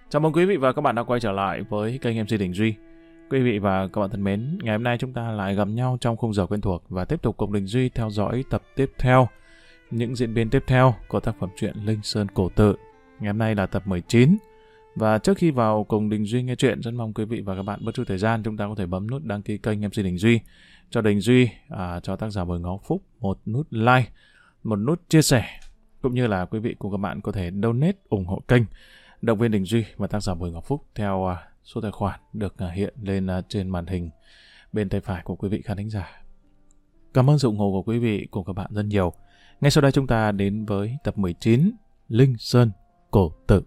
Chào mừng quý vị và các bạn đã quay trở lại với kênh MC Đình Duy. Quý vị và các bạn thân mến, ngày hôm nay chúng ta lại gặp nhau trong khung giờ quen thuộc và tiếp tục cùng Đình Duy theo dõi tập tiếp theo, những diễn biến tiếp theo của tác phẩm truyện Linh Sơn Cổ Tự. Ngày hôm nay là tập 19. Và trước khi vào cùng Đình Duy nghe chuyện, rất mong quý vị và các bạn bất chút thời gian chúng ta có thể bấm nút đăng ký kênh MC Đình Duy, cho Đình Duy, cho tác giả Bùi Ngọc Phúc một nút like, một nút chia sẻ, cũng như là quý vị cùng các bạn có thể donate ủng hộ kênh, động viên Đình Duy và tác giả Bùi Ngọc Phúc theo số tài khoản được hiện lên trên màn hình bên tay phải của quý vị khán thính giả. Cảm ơn sự ủng hộ của quý vị cùng các bạn rất nhiều. Ngay sau đây chúng ta đến với tập 19 Linh Sơn Cổ Tự.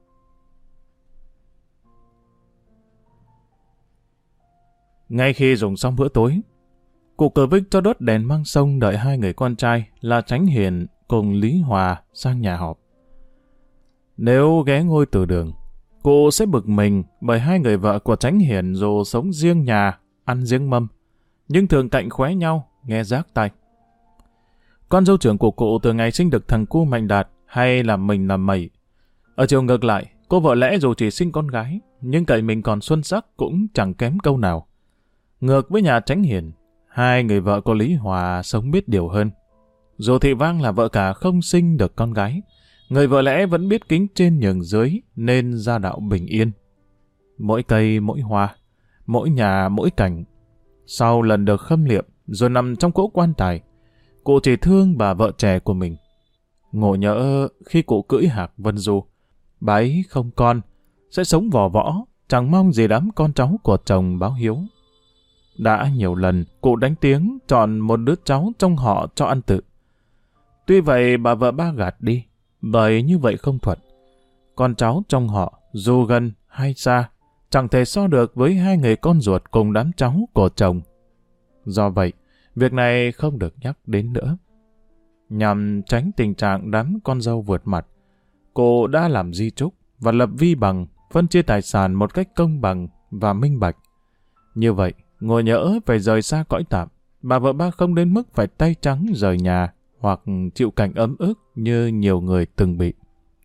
Ngay khi dùng xong bữa tối, cụ Cờ Vích cho đốt đèn măng sông đợi hai người con trai là Chánh Hiền cùng Lý Hòa sang nhà họp. Nếu ghé ngôi từ đường, cụ sẽ bực mình bởi hai người vợ của Chánh Hiền dù sống riêng nhà, ăn riêng mâm, nhưng thường cạnh khóe nhau, nghe rác tai. Con dâu trưởng của cụ từ ngày sinh được thằng cu Mạnh Đạt hay là mình làm mẩy. Ở chiều ngược lại, cô vợ lẽ dù chỉ sinh con gái, nhưng cậy mình còn xuân sắc cũng chẳng kém câu nào. Ngược với nhà Chánh Hiền, hai người vợ của Lý Hòa sống biết điều hơn. Dù Thị Vang là vợ cả không sinh được con gái, người vợ lẽ vẫn biết kính trên nhường dưới nên gia đạo bình yên. Mỗi cây mỗi hoa, mỗi nhà mỗi cảnh. Sau lần được khâm liệm rồi nằm trong cỗ quan tài, cụ chỉ thương bà vợ trẻ của mình. Ngộ nhỡ khi cụ cưỡi hạc Vân Du, bà ấy không con, sẽ sống vò võ, chẳng mong gì đám con cháu của chồng báo hiếu. Đã nhiều lần cụ đánh tiếng chọn một đứa cháu trong họ cho ăn tự. Tuy vậy bà vợ ba gạt đi, bởi như vậy không thuận. Con cháu trong họ, dù gần hay xa, chẳng thể so được với hai người con ruột cùng đám cháu của chồng. Do vậy, việc này không được nhắc đến nữa. Nhằm tránh tình trạng đám con dâu vượt mặt, cô đã làm di chúc và lập vi bằng, phân chia tài sản một cách công bằng và minh bạch. Như vậy, ngồi nhỡ phải rời xa cõi tạm, bà vợ ba không đến mức phải tay trắng rời nhà hoặc chịu cảnh ấm ức như nhiều người từng bị.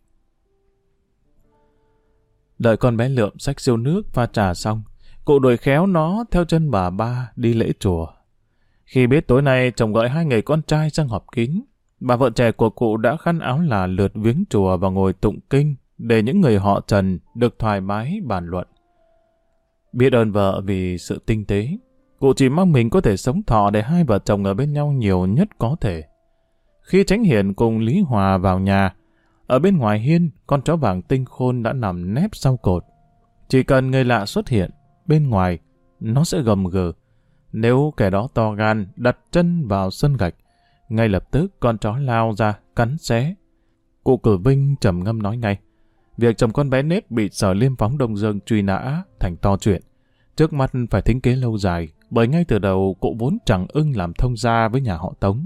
Đợi con bé Lượm xách siêu nước pha trà xong, cụ đuổi khéo nó theo chân bà ba đi lễ chùa. Khi biết tối nay chồng gọi hai người con trai sang họp kín, bà vợ trẻ của cụ đã khăn áo là lượt viếng chùa và ngồi tụng kinh để những người họ Trần được thoải mái bàn luận. Biết ơn vợ vì sự tinh tế, cụ chỉ mong mình có thể sống thọ để hai vợ chồng ở bên nhau nhiều nhất có thể. Khi Chánh Hiền cùng Lý Hòa vào nhà, ở bên ngoài hiên, con chó vàng Tinh Khôn đã nằm nép sau cột. Chỉ cần người lạ xuất hiện, bên ngoài, nó sẽ gầm gừ. Nếu kẻ đó to gan đặt chân vào sân gạch, ngay lập tức con chó lao ra, cắn xé. Cụ Cử Vinh trầm ngâm nói ngay, việc chồng con bé Nếp bị Sở Liêm Phóng Đông Dương truy nã thành to chuyện. Trước mắt phải tính kế lâu dài, bởi ngay từ đầu cụ vốn chẳng ưng làm thông gia với nhà họ Tống.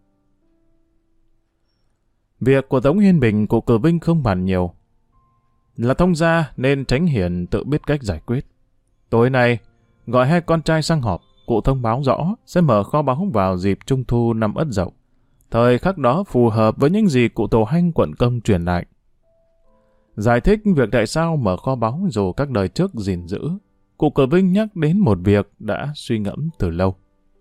Việc của Tống Hiên Bình cụ Cử Vinh không bàn nhiều. Là thông gia nên Chánh Hiền tự biết cách giải quyết. Tối nay, gọi hai con trai sang họp, cụ thông báo rõ sẽ mở kho báu vào dịp Trung thu năm Ất Dậu. Thời khắc đó phù hợp với những gì cụ Tổ Hanh quận công truyền lại. Giải thích việc tại sao mở kho báu dù các đời trước gìn giữ, cụ Cử Vinh nhắc đến một việc đã suy ngẫm từ lâu.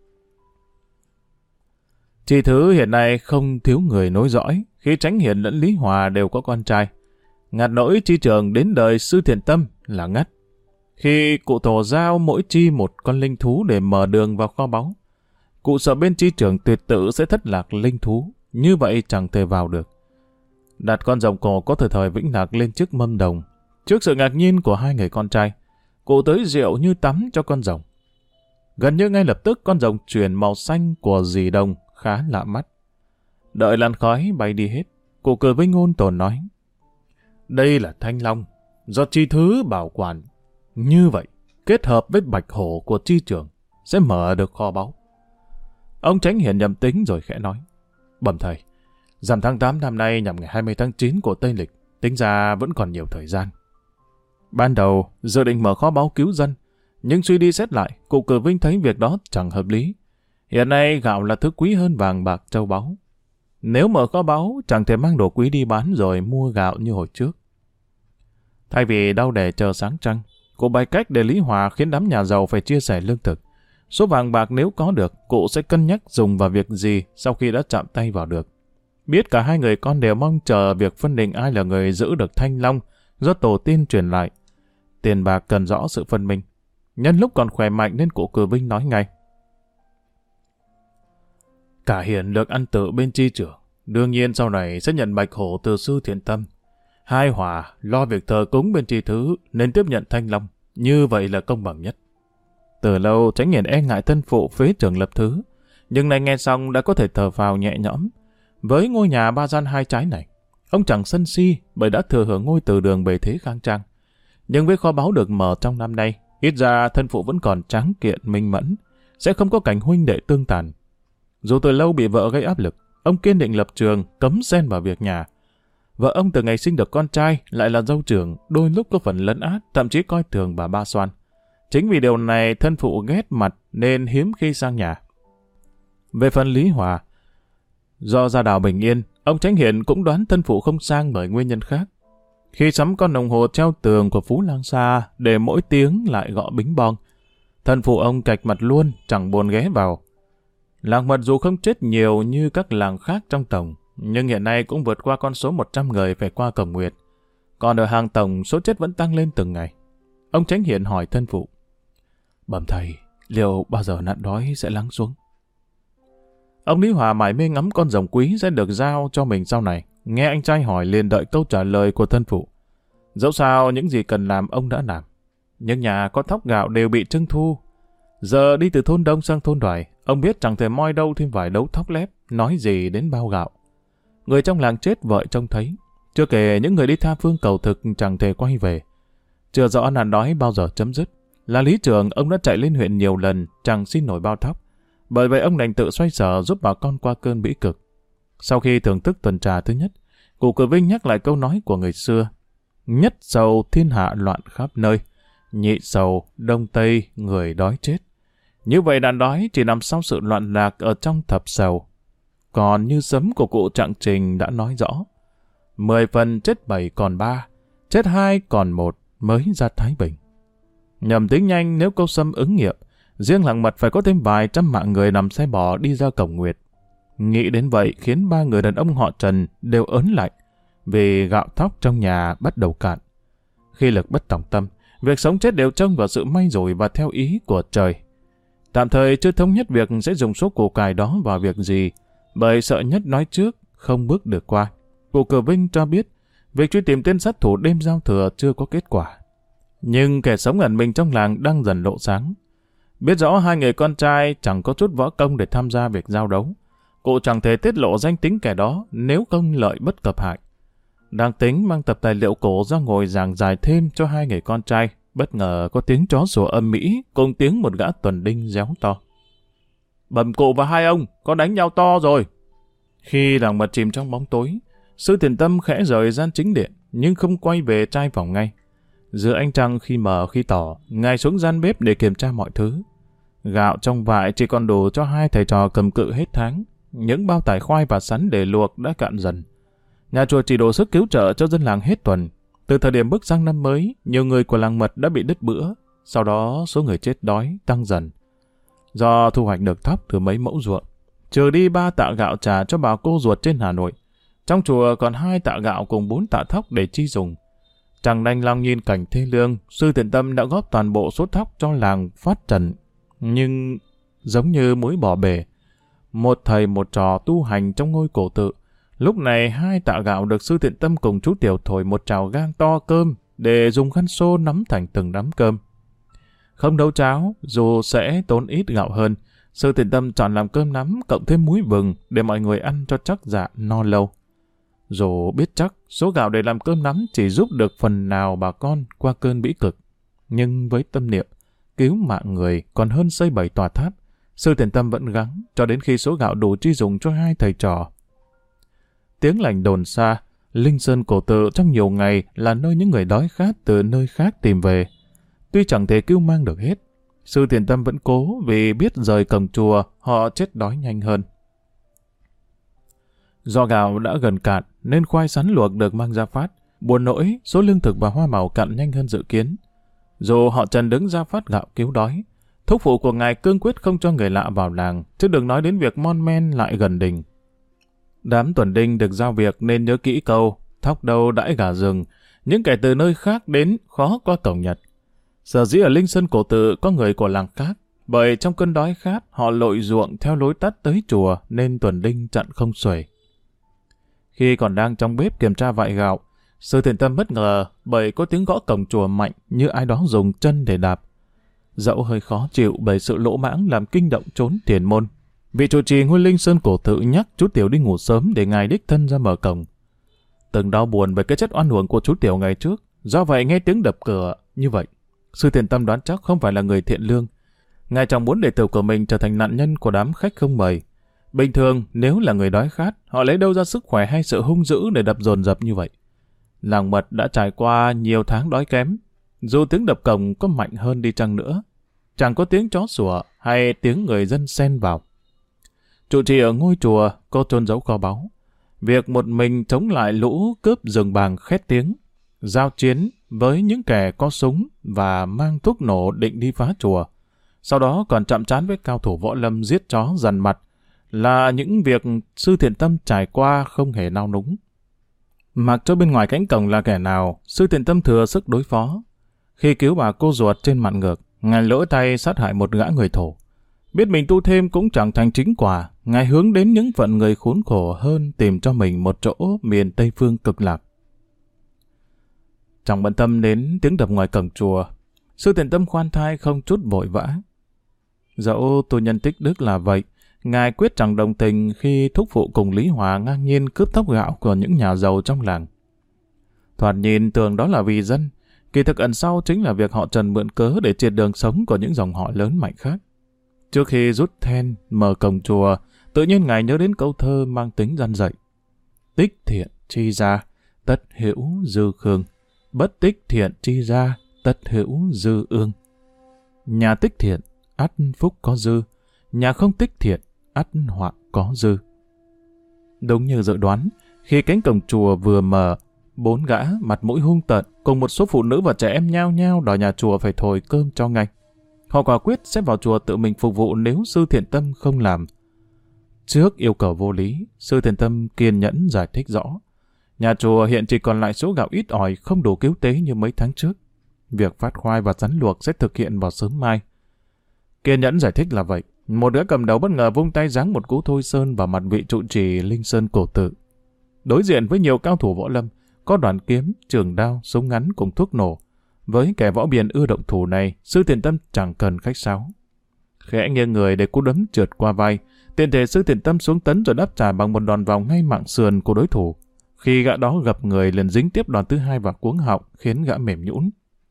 Chị Thứ hiện nay không thiếu người nối dõi, khi Chánh Hiền lẫn Lý Hòa đều có con trai. Ngặt nỗi chi trường đến đời Sư Thiện Tâm là ngắt. Khi cụ Tổ giao mỗi chi một con linh thú để mở đường vào kho báu, cụ sợ bên chi trường tuyệt tự sẽ thất lạc linh thú, như vậy chẳng thể vào được. Đặt con rồng cổ có thời Vĩnh Lạc lên trước mâm đồng. Trước sự ngạc nhiên của hai người con trai, cụ tới rượu như tắm cho con rồng. Gần như ngay lập tức con rồng chuyển màu xanh của dì đồng khá lạ mắt. Đợi làn khói bay đi hết, cụ Cử Vinh ôn tồn nói, đây là Thanh Long, do Chi Thứ bảo quản. Như vậy, kết hợp với Bạch Hổ của Chi Trường, sẽ mở được kho báu. Ông Chánh Hiền nhầm tính rồi khẽ nói, bẩm thầy, rằm tháng 8 năm nay nhằm ngày 20 tháng 9 của Tây Lịch, tính ra vẫn còn nhiều thời gian. Ban đầu, dự định mở kho báu cứu dân, nhưng suy đi xét lại, cụ Cử Vinh thấy việc đó chẳng hợp lý. Hiện nay gạo là thứ quý hơn vàng bạc châu báu. Nếu mở kho báu, chẳng thể mang đồ quý đi bán rồi mua gạo như hồi trước. Thay vì đau đẻ chờ sáng trăng, cụ bày cách để Lý Hòa khiến đám nhà giàu phải chia sẻ lương thực. Số vàng bạc nếu có được, cụ sẽ cân nhắc dùng vào việc gì sau khi đã chạm tay vào được. Biết cả hai người con đều mong chờ việc phân định ai là người giữ được Thanh Long do tổ tiên truyền lại. Tiền bạc cần rõ sự phân minh. Nhân lúc còn khỏe mạnh nên cụ Cử Vinh nói ngay. Cả Hiền được ăn tự bên chi trưởng, đương nhiên sau này sẽ nhận bạch hổ từ sư Thiện Tâm. Hai Hòa lo việc thờ cúng bên tri thứ nên tiếp nhận Thanh Long, như vậy là công bằng nhất. Từ lâu Chánh Hiền e ngại thân phụ phế trưởng lập thứ, nhưng nay nghe xong đã có thể thở phào nhẹ nhõm. Với ngôi nhà 3 gian 2 trái này, ông chẳng sân si bởi đã thừa hưởng ngôi từ đường bề thế khang trang. Nhưng với kho báu được mở trong năm nay, ít ra thân phụ vẫn còn tráng kiện minh mẫn, sẽ không có cảnh huynh đệ tương tàn. Dù từ lâu bị vợ gây áp lực, ông kiên định lập trường, cấm xen vào việc nhà. Vợ ông từ ngày sinh được con trai lại là dâu trưởng, đôi lúc có phần lấn át, thậm chí coi thường bà Ba Xoan. Chính vì điều này thân phụ ghét mặt nên hiếm khi sang nhà. Về phần Lý Hòa, do gia đạo bình yên, ông Chánh Hiền cũng đoán thân phụ không sang bởi nguyên nhân khác. Khi sắm con đồng hồ treo tường của Phú Lang Sa để mỗi tiếng lại gõ bính bong, thân phụ ông cạch mặt luôn, chẳng buồn ghé vào. Làng Mật dù không chết nhiều như các làng khác trong tổng, nhưng hiện nay cũng vượt qua con số 100 người phải qua Cẩm Nguyệt. Còn ở hàng tổng, số chết vẫn tăng lên từng ngày. Ông Chánh Hiền hỏi thân phụ, bẩm thầy, liệu bao giờ nạn đói sẽ lắng xuống? Ông Lý Hòa mải mê ngắm con rồng quý sẽ được giao cho mình sau này. Nghe anh trai hỏi liền đợi câu trả lời của thân phụ. Dẫu sao những gì cần làm ông đã làm. Nhưng nhà có thóc gạo đều bị trưng thu. Giờ đi từ thôn Đông sang thôn Đoài, ông biết chẳng thể moi đâu thêm vài đấu thóc lép, nói gì đến bao gạo. Người trong làng chết vợ trông thấy. Chưa kể những người đi tha phương cầu thực chẳng thể quay về. Chưa rõ nạn đói bao giờ chấm dứt. Là lý trưởng, ông đã chạy lên huyện nhiều lần, chẳng xin nổi bao thóc. Bởi vậy ông đành tự xoay sở giúp bà con qua cơn bĩ cực. Sau khi thưởng thức tuần trà thứ nhất, cụ Cử Vinh nhắc lại câu nói của người xưa. Nhất sầu thiên hạ loạn khắp nơi, nhị sầu đông tây người đói chết. Như vậy nạn đói chỉ nằm sau sự loạn lạc ở trong thập sầu. Còn như sấm của cụ Trạng Trình đã nói rõ, 10 phần chết 7 còn 3, chết 2 còn 1 mới ra Thái Bình. Nhầm tính nhanh nếu câu sâm ứng nghiệm, riêng làng Mật phải có thêm vài trăm mạng người nằm xe bò đi ra Cẩm Nguyệt. Nghĩ đến vậy khiến 3 người đàn ông họ Trần đều ớn lạnh, vì gạo thóc trong nhà bắt đầu cạn. Khi lực bất tòng tâm, việc sống chết đều trông vào sự may rủi và theo ý của trời. Tạm thời chưa thống nhất việc sẽ dùng số củ cải đó vào việc gì, bởi sợ nhất nói trước, không bước được qua. Cụ Cử Vinh cho biết, việc truy tìm tên sát thủ đêm giao thừa chưa có kết quả. Nhưng kẻ sống ẩn mình trong làng đang dần lộ sáng. Biết rõ 2 người con trai chẳng có chút võ công để tham gia việc giao đấu. Cụ chẳng thể tiết lộ danh tính kẻ đó nếu công lợi bất cập hại. Đang tính mang tập tài liệu cổ ra ngồi giảng giải thêm cho 2 người con trai, bất ngờ có tiếng chó sủa âm mỹ cùng tiếng một gã tuần đinh réo to. Bẩm cụ và 2 ông, có đánh nhau to rồi. Khi làng Mật chìm trong bóng tối, sư Thiện Tâm khẽ rời gian chính điện, nhưng không quay về trai phòng ngay. Giữa ánh trăng khi mờ khi tỏ, ngài xuống gian bếp để kiểm tra mọi thứ. Gạo trong vại chỉ còn đủ cho 2 thầy trò cầm cự hết tháng. Những bao tải khoai và sắn để luộc đã cạn dần. Nhà chùa chỉ đổ sức cứu trợ cho dân làng hết tuần. Từ thời điểm bước sang năm mới, nhiều người của làng Mật đã bị đứt bữa. Sau đó số người chết đói tăng dần. Do thu hoạch được thóc từ mấy mẫu ruộng, trừ đi 3 tạ gạo trả cho bà cô ruột trên Hà Nội, trong chùa còn 2 tạ gạo cùng 4 tạ thóc để chi dùng. Chẳng đành lòng nhìn cảnh thê lương, sư Thiện Tâm đã góp toàn bộ số thóc cho làng phát trần. Nhưng giống như muối bỏ bể, một thầy một trò tu hành trong ngôi cổ tự, lúc này 2 tạ gạo được sư Thiện Tâm cùng chú Tiểu thổi một trào gang to cơm để dùng khăn xô nắm thành từng nắm cơm. Không nấu cháo, dù sẽ tốn ít gạo hơn, sư Thiện Tâm chọn làm cơm nắm cộng thêm muối vừng để mọi người ăn cho chắc dạ no lâu. Dù biết chắc số gạo để làm cơm nắm chỉ giúp được phần nào bà con qua cơn bĩ cực, nhưng với tâm niệm cứu mạng người còn hơn xây 7 tòa tháp, sư Thiện Tâm vẫn gắng cho đến khi số gạo đủ chi dùng cho 2 thầy trò. Tiếng lành đồn xa, Linh Sơn cổ tự trong nhiều ngày là nơi những người đói khát từ nơi khác tìm về. Tuy chẳng thể cứu mang được hết, sư Thiện Tâm vẫn cố vì biết rời cổng chùa họ chết đói nhanh hơn. Do gạo đã gần cạn nên khoai sắn luộc được mang ra phát, Buồn nỗi, số lương thực và hoa màu cạn nhanh hơn dự kiến. Dù họ Trần đứng ra phát gạo cứu đói, thúc phụ của ngài cương quyết không cho người lạ vào làng, chứ đừng nói đến việc mon men lại gần đình. Đám tuần đinh được giao việc nên nhớ kỹ câu thóc đâu đãi gà rừng, những kẻ từ nơi khác đến khó qua cổng Nhật. Sở dĩ ở Linh Sơn Cổ Tự có người của làng khác, bởi trong cơn đói khát họ lội ruộng theo lối tắt tới chùa nên tuần đinh chặn không xuể. Khi còn đang trong bếp kiểm tra vại gạo, Sư Thiện Tâm bất ngờ bởi có tiếng gõ cổng chùa mạnh như ai đó dùng chân để đạp. Dẫu hơi khó chịu bởi sự lỗ mãng làm kinh động trốn tiền môn, vị trụ trì ngôi Linh Sơn Cổ Tự nhắc chú Tiểu đi ngủ sớm để ngài đích thân ra mở cổng. Từng đau buồn bởi cái chết oan uổng của chú Tiểu ngày trước, do vậy nghe tiếng đập cửa như vậy, Sư Thiện Tâm đoán chắc không phải là người thiện lương. Ngài chẳng muốn đệ tử của mình trở thành nạn nhân của đám khách không mời. Bình thường, nếu là người đói khát, họ lấy đâu ra sức khỏe hay sự hung dữ để đập dồn dập như vậy. Làng Mật đã trải qua nhiều tháng đói kém. Dù tiếng đập cổng có mạnh hơn đi chăng nữa, chẳng có tiếng chó sủa hay tiếng người dân xen vào. Trụ trì ở ngôi chùa có chôn giấu kho báu. Việc một mình chống lại lũ cướp rừng bàng khét tiếng, giao chiến với những kẻ có súng và mang thuốc nổ định đi phá chùa, sau đó còn chạm trán với cao thủ võ lâm giết chó dằn mặt, là những việc Sư Thiện Tâm trải qua không hề nao núng. Mặc cho bên ngoài cánh cổng là kẻ nào, Sư Thiện Tâm thừa sức đối phó. Khi cứu bà cô ruột trên mạn ngược, ngài lỡ tay sát hại một gã người Thổ. Biết mình tu thêm cũng chẳng thành chính quả, ngài hướng đến những phận người khốn khổ hơn tìm cho mình một chỗ miền Tây Phương cực lạc. Chẳng bận tâm đến tiếng đập ngoài cổng chùa, Sư Thiện Tâm khoan thai không chút vội vã. Dẫu tu nhân tích đức là vậy, ngài quyết chẳng đồng tình khi thúc phụ cùng Lý Hòa ngang nhiên cướp thóc gạo của những nhà giàu trong làng. Thoạt nhìn tưởng đó là vì dân, kỳ thực ẩn sau chính là việc họ Trần mượn cớ để triệt đường sống của những dòng họ lớn mạnh khác. Trước khi rút then mở cổng chùa, tự nhiên ngài nhớ đến câu thơ mang tính răn dạy. Tích thiện chi ra, tất hữu dư khương. Bất tích thiện chi ra, tất hữu dư ương. Nhà tích thiện, ắt phúc có dư. Nhà không tích thiện, ắt họa có dư. Đúng như dự đoán, khi cánh cổng chùa vừa mở, 4 gã mặt mũi hung tợn cùng một số phụ nữ và trẻ em nhao nhao đòi nhà chùa phải thổi cơm cho ngay. Họ quả quyết sẽ vào chùa tự mình phục vụ nếu Sư Thiện Tâm không làm. Trước yêu cầu vô lý, Sư Thiện Tâm kiên nhẫn giải thích rõ. Nhà chùa hiện chỉ còn lại số gạo ít ỏi không đủ cứu tế như mấy tháng trước. Việc phát khoai và rắn luộc sẽ thực hiện vào sớm mai. Kiên nhẫn giải thích là vậy. Một đứa cầm đầu bất ngờ vung tay giáng một cú thôi sơn vào mặt vị trụ trì Linh Sơn Cổ Tự. Đối diện với nhiều cao thủ võ lâm, có đoàn kiếm, trường đao, súng ngắn cùng thuốc nổ. Với kẻ võ biền ưa động thủ này, Sư Thiện Tâm chẳng cần khách sáo. Khẽ nghiêng người để cú đấm trượt qua vai, tiện thể Sư Thiện Tâm xuống tấn rồi đáp trả bằng một đòn vào ngay mảng sườn của đối thủ. Khi gã đó gập người liền dính tiếp đòn thứ hai vào cuống họng, khiến gã mềm nhũn.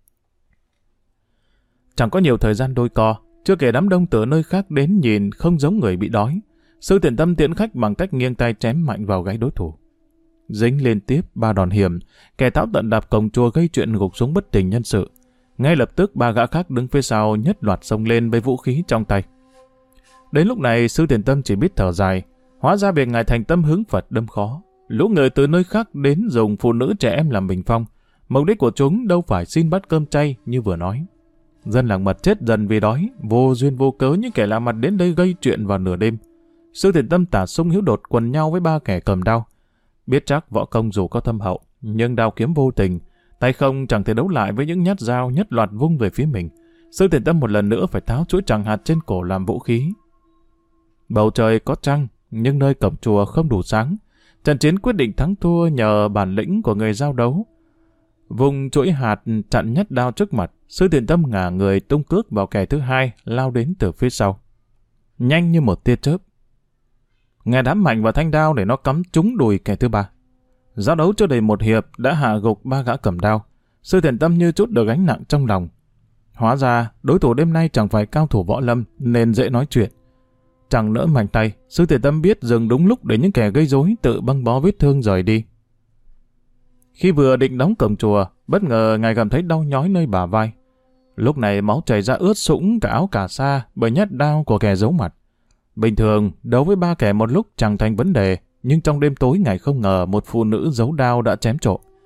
Chẳng có nhiều thời gian đôi co, chưa kể đám đông từ nơi khác đến nhìn không giống người bị đói. Sư Thiện Tâm tiễn khách bằng cách nghiêng tay chém mạnh vào gáy đối thủ. Dính liên tiếp 3 đòn hiểm, kẻ táo tận đạp cổng chùa gây chuyện gục xuống bất tỉnh nhân sự. Ngay lập tức 3 gã khác đứng phía sau nhất loạt xông lên với vũ khí trong tay. Đến lúc này Sư Thiện Tâm chỉ biết thở dài, hóa ra việc ngài thành tâm hướng Phật đâm khó. Lũ người từ nơi khác đến dùng phụ nữ trẻ em làm bình phong. Mục đích của chúng đâu phải xin bát cơm chay như vừa nói. Dân làng Mật chết dần vì đói, vô duyên vô cớ những kẻ lạ mặt đến đây gây chuyện vào nửa đêm. Sư Thiện Tâm tả sung hiếu đột quần nhau với 3 kẻ cầm đao. Biết chắc võ công dù có thâm hậu, nhưng đao kiếm vô tình, tay không chẳng thể đấu lại với những nhát dao nhất loạt vung về phía mình. Sư Thiện Tâm một lần nữa phải tháo chuỗi tràng hạt trên cổ làm vũ khí. Bầu trời có trăng, nhưng nơi cổng chùa không đủ sáng. Trận chiến quyết định thắng thua nhờ bản lĩnh của người giao đấu. Vùng chuỗi hạt chặn nhất đao trước mặt, Sư Thiện Tâm ngả người tung cước vào kẻ thứ hai lao đến từ phía sau. Nhanh như một tia chớp. Nghe đám mạnh vào thanh đao để nó cắm trúng đùi kẻ thứ ba. Giao đấu chưa đầy một hiệp đã hạ gục 3 gã cầm đao. Sư Thiện Tâm như chút được gánh nặng trong lòng. Hóa ra đối thủ đêm nay chẳng phải cao thủ võ lâm nên dễ nói chuyện. Chẳng nỡ mạnh tay, Sư Thiện Tâm biết dừng đúng lúc để những kẻ gây rối tự băng bó vết thương rời đi. Khi vừa định đóng cổng chùa, bất ngờ ngài cảm thấy đau nhói nơi bả vai. Lúc này máu chảy ra ướt sũng cả áo cà sa bởi nhát đao của kẻ giấu mặt. Bình thường, đấu với 3 kẻ một lúc chẳng thành vấn đề, nhưng trong đêm tối ngài không ngờ một phụ nữ giấu đao đã chém trộm.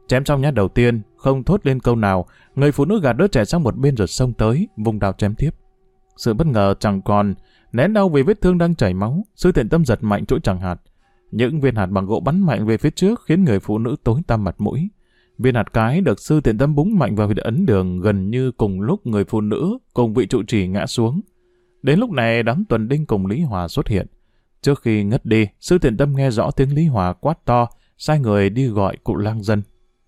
Chém xong nhát đầu tiên, không thốt lên câu nào, người phụ nữ gạt đứa trẻ sang một bên rồi xông tới, vùng đao chém tiếp. Sự bất ngờ chẳng còn, nén đau vì vết thương đang chảy máu, Sư Thiện Tâm giật mạnh chỗ chẳng hạt. Những viên hạt bằng gỗ bắn mạnh về phía trước khiến người phụ nữ tối tăm mặt mũi. Viên hạt cái được Sư Thiện Tâm búng mạnh vào huyệt ấn đường gần như cùng lúc người phụ nữ cùng vị trụ trì ngã xuống. Đến lúc này đám tuần đinh cùng Lý Hòa xuất hiện. Trước khi ngất đi, Sư Thiện Tâm nghe rõ tiếng Lý Hòa quát to, sai người đi gọi cụ lang dân.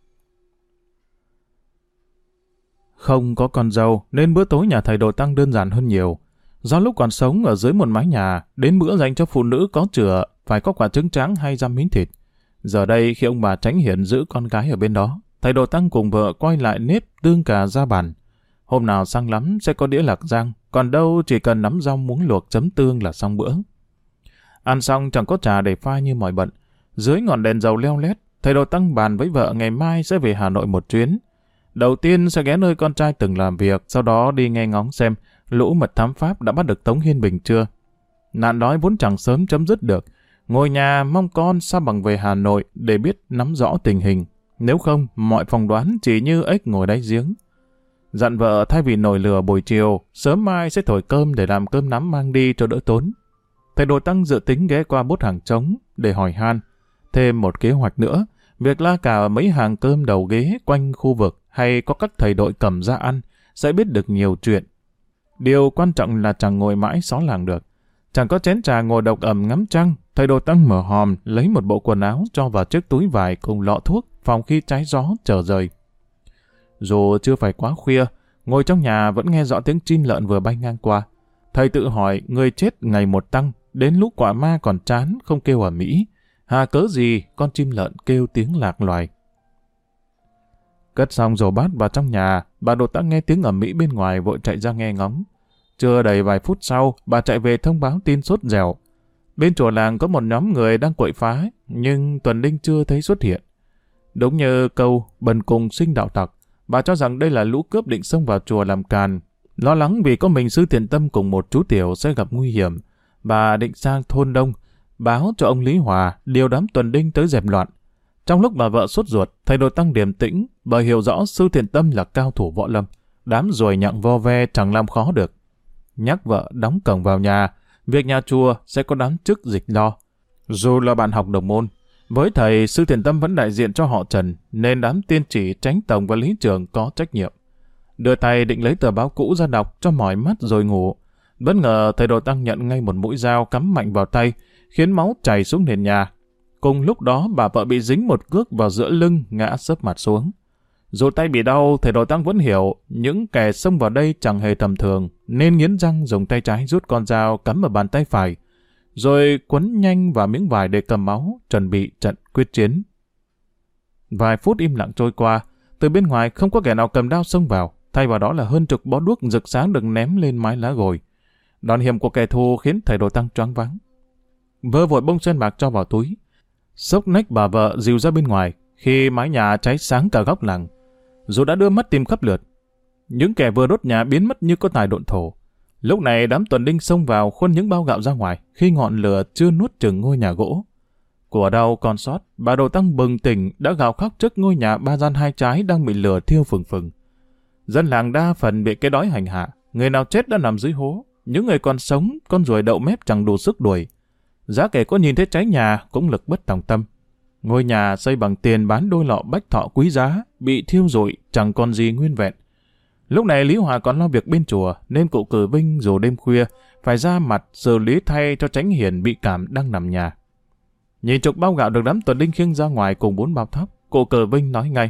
Không có con dâu nên bữa tối nhà thầy Đồ Tăng đơn giản hơn nhiều. Do lúc còn sống ở dưới một mái nhà, đến bữa dành cho phụ nữ có chửa phải có quả trứng tráng hay dăm miếng thịt. Giờ đây khi ông bà Chánh Hiền giữ con gái ở bên đó, thầy Đồ Tăng cùng vợ quay lại nếp tương cà ra bàn. Hôm nào sang lắm sẽ có đĩa lạc rang, còn đâu chỉ cần nắm rau muống luộc chấm tương là xong bữa. Ăn xong chẳng có trà để pha như mọi bận. Dưới ngọn đèn dầu leo lét, thầy Đồ Tăng bàn với vợ ngày mai sẽ về Hà Nội một chuyến. Đầu tiên sẽ ghé nơi con trai từng làm việc, sau đó đi nghe ngóng xem lũ mật thám Pháp đã bắt được Tống Hiên Bình chưa. Nạn đói vốn chẳng sớm chấm dứt được. Ngồi nhà mong con sao bằng về Hà Nội để biết nắm rõ tình hình. Nếu không, mọi phỏng đoán chỉ như ếch ngồi đáy giếng. Dặn vợ thay vì nồi lửa buổi chiều, sớm mai sẽ thổi cơm để làm cơm nắm mang đi cho đỡ tốn. Thầy Đồ Tăng dự tính ghé qua bốt hàng trống để hỏi han. Thêm một kế hoạch nữa, việc la cà ở mấy hàng cơm đầu ghế quanh khu vực hay có các thầy đội cầm ra ăn sẽ biết được nhiều chuyện. Điều quan trọng là chẳng ngồi mãi xó làng được. Chẳng có chén trà ngồi độc ẩm ngắm trăng, thầy Đồ Tăng mở hòm lấy một bộ quần áo cho vào chiếc túi vải cùng lọ thuốc phòng khi trái gió chờ rời. Dù chưa phải quá khuya, ngồi trong nhà vẫn nghe rõ tiếng chim lợn vừa bay ngang qua. Thầy tự hỏi người chết ngày một tăng, đến lúc quả ma còn chán không kêu ở Mỹ. Hà cớ gì con chim lợn kêu tiếng lạc loài. Cất xong rổ bát vào trong nhà, bà Đồ Tăng nghe tiếng ầm ĩ bên ngoài vội chạy ra nghe ngóng. Chưa đầy vài phút sau, bà chạy về thông báo tin sốt dẻo. Bên chùa làng có một nhóm người đang quậy phá, nhưng tuần đinh chưa thấy xuất hiện. Đúng như câu bần cùng sinh đạo tặc, bà cho rằng đây là lũ cướp định xông vào chùa làm càn. Lo lắng vì có mình Sư Thiện Tâm cùng một chú tiểu sẽ gặp nguy hiểm, bà định sang thôn đông, báo cho ông Lý Hòa điều đám tuần đinh tới dẹp loạn. Trong lúc bà vợ sốt ruột, thầy Đồ Tăng điềm tĩnh bởi hiểu rõ Sư Thiện Tâm là cao thủ võ lâm, đám ruồi nhặng vo ve chẳng làm khó được. Nhắc vợ đóng cổng vào nhà, việc nhà chùa sẽ có đám chức dịch lo. Dù là bạn học đồng môn, với thầy Sư Thiện Tâm vẫn đại diện cho họ Trần, nên đám tiên chỉ, Chánh Tổng và Lý Trường có trách nhiệm. Đưa tay định lấy tờ báo cũ ra đọc cho mỏi mắt rồi ngủ. Bất ngờ thầy Đồ Tăng nhận ngay một mũi dao cắm mạnh vào tay, khiến máu chảy xuống nền nhà. Cùng lúc đó bà vợ bị dính một cước vào giữa lưng, ngã sấp mặt xuống. Dù tay bị đau, thầy Đồ Tăng vẫn hiểu những kẻ xông vào đây chẳng hề tầm thường, nên nghiến răng dùng tay trái rút con dao cắm vào bàn tay phải, rồi quấn nhanh vào miếng vải để cầm máu, chuẩn bị trận quyết chiến. Vài phút im lặng trôi qua, từ bên ngoài không có kẻ nào cầm đao xông vào, thay vào đó là hơn chục bó đuốc rực sáng được ném lên mái lá gồi. Đòn hiểm của kẻ thù khiến thầy Đồ Tăng choáng váng. Vơ vội bông sen bạc cho vào túi, xốc nách bà vợ dìu ra bên ngoài khi mái nhà cháy sáng cả góc làng. Dù đã đưa mắt tìm khắp lượt, những kẻ vừa đốt nhà biến mất như có tài độn thổ. Lúc này đám tuần đinh xông vào khuân những bao gạo ra ngoài khi ngọn lửa chưa nuốt chửng ngôi nhà gỗ. Của đau còn sót, bà Đồ Tăng bừng tỉnh đã gào khóc trước ngôi nhà ba gian hai trái đang bị lửa thiêu phừng phừng. Dân làng đa phần bị cái đói hành hạ, người nào chết đã nằm dưới hố, những người còn sống con ruồi đậu mép chẳng đủ sức đuổi. Giá kể có nhìn thấy cháy nhà cũng lực bất tòng tâm. Ngôi nhà xây bằng tiền bán đôi lọ bách thọ quý giá bị thiêu rụi chẳng còn gì nguyên vẹn. Lúc này Lý Hòa còn lo việc bên chùa nên cụ Cử Vinh dù đêm khuya phải ra mặt xử lý thay cho Chánh Hiền bị cảm đang nằm nhà. Nhìn chục bao gạo được đám tuần đinh khiêng ra ngoài cùng 4 bao thóc, cụ Cử Vinh nói ngay: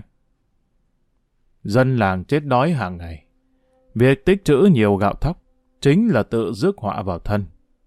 dân làng chết đói hàng ngày, việc tích trữ nhiều gạo thóc chính là tự rước họa vào thân.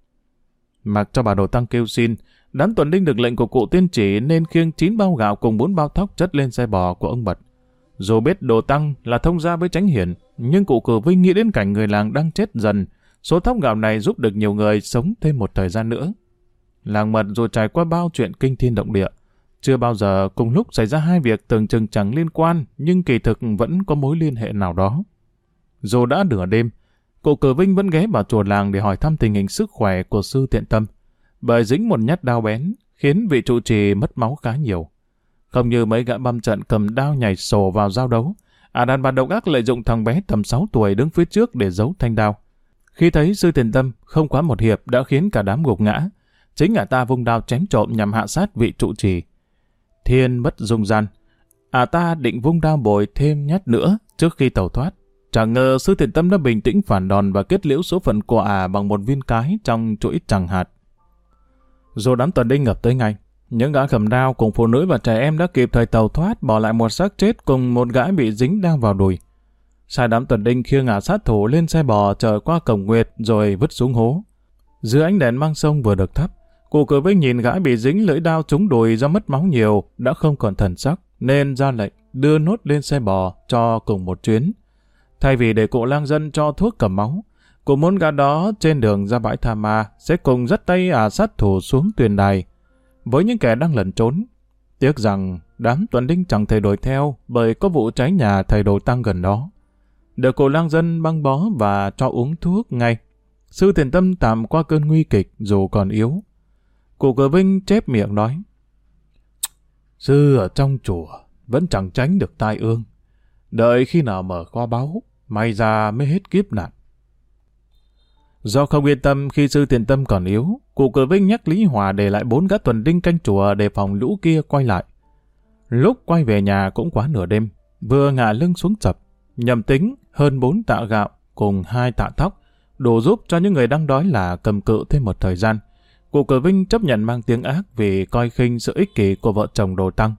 Mặc cho bà Đồ Tăng kêu xin, đám tuần đinh được lệnh của cụ tiên chỉ nên khiêng 9 bao gạo cùng 4 bao thóc chất lên xe bò của ông Bật. Dù biết Đồ Tăng là thông gia với Chánh Hiền, nhưng cụ Cử Vinh nghĩ đến cảnh người làng đang chết dần, số thóc gạo này giúp được nhiều người sống thêm một thời gian nữa. Làng Mật dù trải qua bao chuyện kinh thiên động địa, chưa bao giờ cùng lúc xảy ra hai việc tưởng chừng chẳng liên quan, nhưng kỳ thực vẫn có mối liên hệ nào đó. Dù đã nửa đêm, cụ Cử Vinh vẫn ghé vào chùa làng để hỏi thăm tình hình sức khỏe của Sư Thiện Tâm, bởi dính một nhát đao bén khiến vị trụ trì mất máu khá nhiều. Không như mấy gã băm trận cầm đao nhảy sổ vào giao đấu, đàn bà độc ác lợi dụng thằng bé tầm 6 tuổi đứng phía trước để giấu thanh đao. Khi thấy Sư Thiền Tâm không quá một hiệp đã khiến cả đám gục ngã, chính ta vung đao chém trộm nhằm hạ sát vị trụ trì. Thiên bất dung gian, ta định vung đao bồi thêm nhát nữa trước khi tẩu thoát. Chẳng ngờ Sư Thiền Tâm đã bình tĩnh phản đòn và kết liễu số phận của bằng một viên cái trong chuỗi chẳng hạt. Rồi đám tuần đinh ngập tới ngay. Những gã cầm đao cùng phụ nữ và trẻ em đã kịp thời tẩu thoát, bỏ lại một xác chết cùng một gã bị dính đao vào đùi. Sai đám tuần đinh khiêng sát thủ lên xe bò chở qua cổng Nguyệt rồi vứt xuống hố. Dưới ánh đèn mang sông vừa được thắp, cụ Cử Vinh nhìn gã bị dính lưỡi đao trúng đùi do mất máu nhiều đã không còn thần sắc, nên ra lệnh đưa nốt lên xe bò cho cùng một chuyến. Thay vì để cụ lang dân cho thuốc cầm máu, cụ muốn gã đó trên đường ra bãi Tha Ma sẽ cùng dắt tay sát thủ xuống tuyền đài với những kẻ đang lẩn trốn. Tiếc rằng đám tuần đinh chẳng thể đuổi theo bởi có vụ cháy nhà thầy Đồ Tăng gần đó. Được cụ lang dân băng bó và cho uống thuốc ngay, Sư Thiền Tâm tạm qua cơn nguy kịch dù còn yếu. Cụ Cử Vinh chép miệng nói: Sư ở trong chùa vẫn chẳng tránh được tai ương. Đợi khi nào mở kho báu, may ra mới hết kiếp nạn. Do không yên tâm khi Sư Thiền Tâm còn yếu, cụ Cử Vinh nhắc Lý Hòa để lại 4 gã tuần đinh canh chùa để phòng lũ kia quay lại. Lúc quay về nhà cũng quá nửa đêm, vừa ngả lưng xuống sập, nhầm tính hơn 4 tạ gạo cùng 2 tạ thóc, đủ giúp cho những người đang đói là cầm cự thêm một thời gian. Cụ Cử Vinh chấp nhận mang tiếng ác vì coi khinh sự ích kỷ của vợ chồng Đồ Tăng.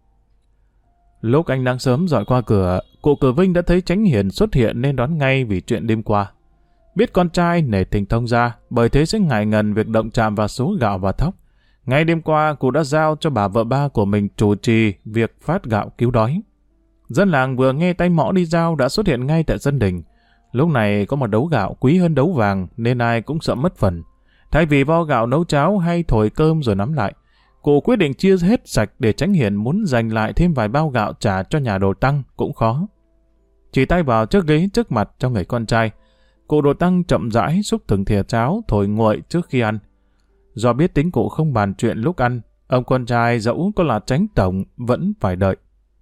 Lúc anh đang sớm dọi qua cửa, cụ Cử Vinh đã thấy Chánh Hiền xuất hiện nên đón ngay vì chuyện đêm qua. Biết con trai nể tình thông gia, bởi thế sẽ ngại ngần việc động chạm vào số gạo và thóc. Ngay đêm qua, cụ đã giao cho bà vợ ba của mình chủ trì việc phát gạo cứu đói. Dân làng vừa nghe tay mõ đi giao đã xuất hiện ngay tại sân đình. Lúc này có một đấu gạo quý hơn đấu vàng nên ai cũng sợ mất phần. Thay vì vo gạo nấu cháo hay thổi cơm rồi nắm lại, cụ quyết định chia hết sạch để Chánh Hiền muốn giành lại thêm vài bao gạo trả cho nhà Đồ Tăng cũng khó. Chỉ tay vào chiếc ghế trước mặt cho người con trai, cụ Đồ Tăng chậm rãi xúc từng thìa cháo thổi nguội trước khi ăn. Do biết tính cụ không bàn chuyện lúc ăn, ông con trai dẫu có là Chánh Tổng vẫn phải đợi.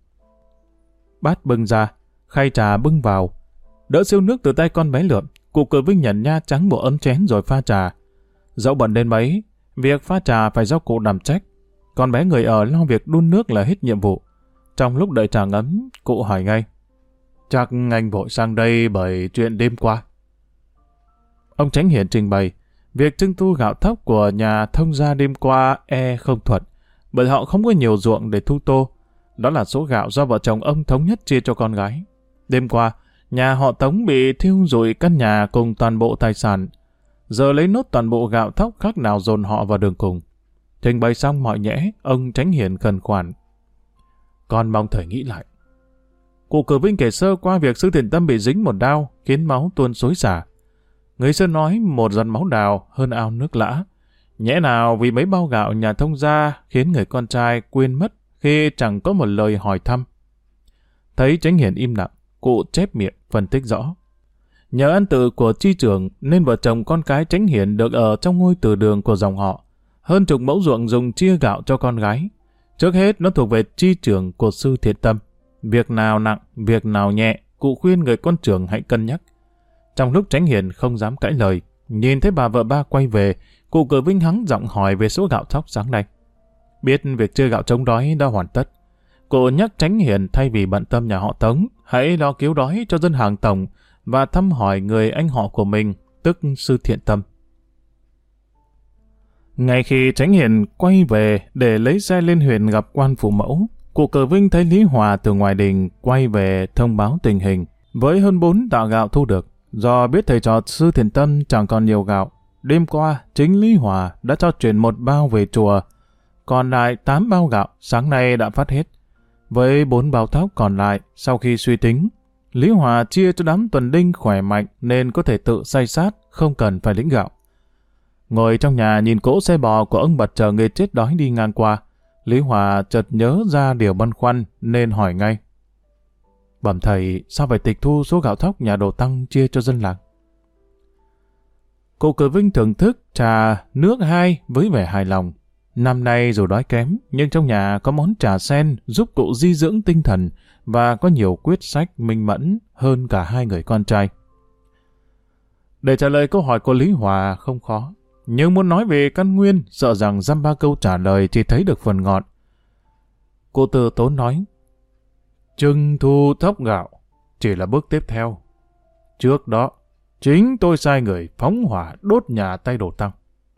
Bát bưng ra, khay trà bưng vào. Đỡ siêu nước từ tay con bé Lượm, cụ Cử Vinh nhận nha trắng bộ ấm chén rồi pha trà. Dẫu bận đến mấy, việc pha trà phải do cụ đảm trách. Con bé người ở lo việc đun nước là hết nhiệm vụ. Trong lúc đợi trà ngấm, cụ hỏi ngay: Chắc anh vội sang đây bởi chuyện đêm qua. Ông Chánh Hiền trình bày, việc trưng thu gạo thóc của nhà thông gia đêm qua không thuận, bởi họ không có nhiều ruộng để thu tô. Đó là số gạo do vợ chồng ông thống nhất chia cho con gái. Đêm qua, nhà họ Tống bị thiêu rụi căn nhà cùng toàn bộ tài sản. Giờ lấy nốt toàn bộ gạo thóc khác nào dồn họ vào đường cùng. Trình bày xong mọi nhẽ, ông Chánh Hiền khẩn khoản: Con mong thời nghĩ lại. Cụ Cử Vinh kể sơ qua việc Sư Thiền Tâm bị dính một đao khiến máu tuôn xối xả. Người xưa nói một giọt máu đào hơn ao nước lã. Nhẽ nào vì mấy bao gạo nhà thông gia khiến người con trai quên mất khi chẳng có một lời hỏi thăm. Thấy Chánh Hiền im lặng, cụ chép miệng phân tích rõ. Nhờ ân tự của chi trưởng nên vợ chồng con cái Chánh Hiền được ở trong ngôi từ đường của dòng họ. Hơn chục mẫu ruộng dùng chia gạo cho con gái. Trước hết nó thuộc về chi trưởng của Sư Thiện Tâm. Việc nào nặng, việc nào nhẹ, cụ khuyên người con trưởng hãy cân nhắc. Trong lúc Chánh Hiền không dám cãi lời, nhìn thấy bà vợ ba quay về, cụ Cử Vinh hắng giọng hỏi về số gạo thóc sáng nay. Biết việc chia gạo chống đói đã hoàn tất, cụ nhắc Chánh Hiền thay vì bận tâm nhà họ Tống, hãy lo cứu đói cho dân hàng Tổng và thăm hỏi người anh họ của mình, tức Sư Thiện Tâm. Ngay khi Chánh Hiền quay về để lấy xe lên huyện gặp quan phụ mẫu, cụ Cử Vinh thấy Lý Hòa từ ngoài đình quay về thông báo tình hình. Với hơn 4 tạ gạo thu được, do biết thầy trò Sư Thiện Tâm chẳng còn nhiều gạo, đêm qua chính Lý Hòa đã cho chuyển 1 bao về chùa, còn lại 8 bao gạo sáng nay đã phát hết. Với 4 bao thóc còn lại, sau khi suy tính, Lý Hòa chia cho đám tuần đinh khỏe mạnh nên có thể tự xay sát, không cần phải lĩnh gạo. Ngồi trong nhà nhìn cỗ xe bò của ông Bật chờ người chết đói đi ngang qua, Lý Hòa chợt nhớ ra điều băn khoăn nên hỏi ngay: Bẩm thầy, sao phải tịch thu số gạo thóc nhà Đồ Tăng chia cho dân làng? Cụ Cử Vinh thưởng thức trà nước 2 với vẻ hài lòng. Năm nay dù đói kém, nhưng trong nhà có món trà sen giúp cụ di dưỡng tinh thần và có nhiều quyết sách minh mẫn hơn cả hai người con trai. Để trả lời câu hỏi của Lý Hòa không khó, nhưng muốn nói về căn nguyên, sợ rằng dăm ba câu trả lời chỉ thấy được phần ngọn. Cụ từ tốn nói, trưng thu thóc gạo chỉ là bước tiếp theo. Trước đó, chính tôi sai người phóng hỏa đốt nhà tay Đồ Tăng.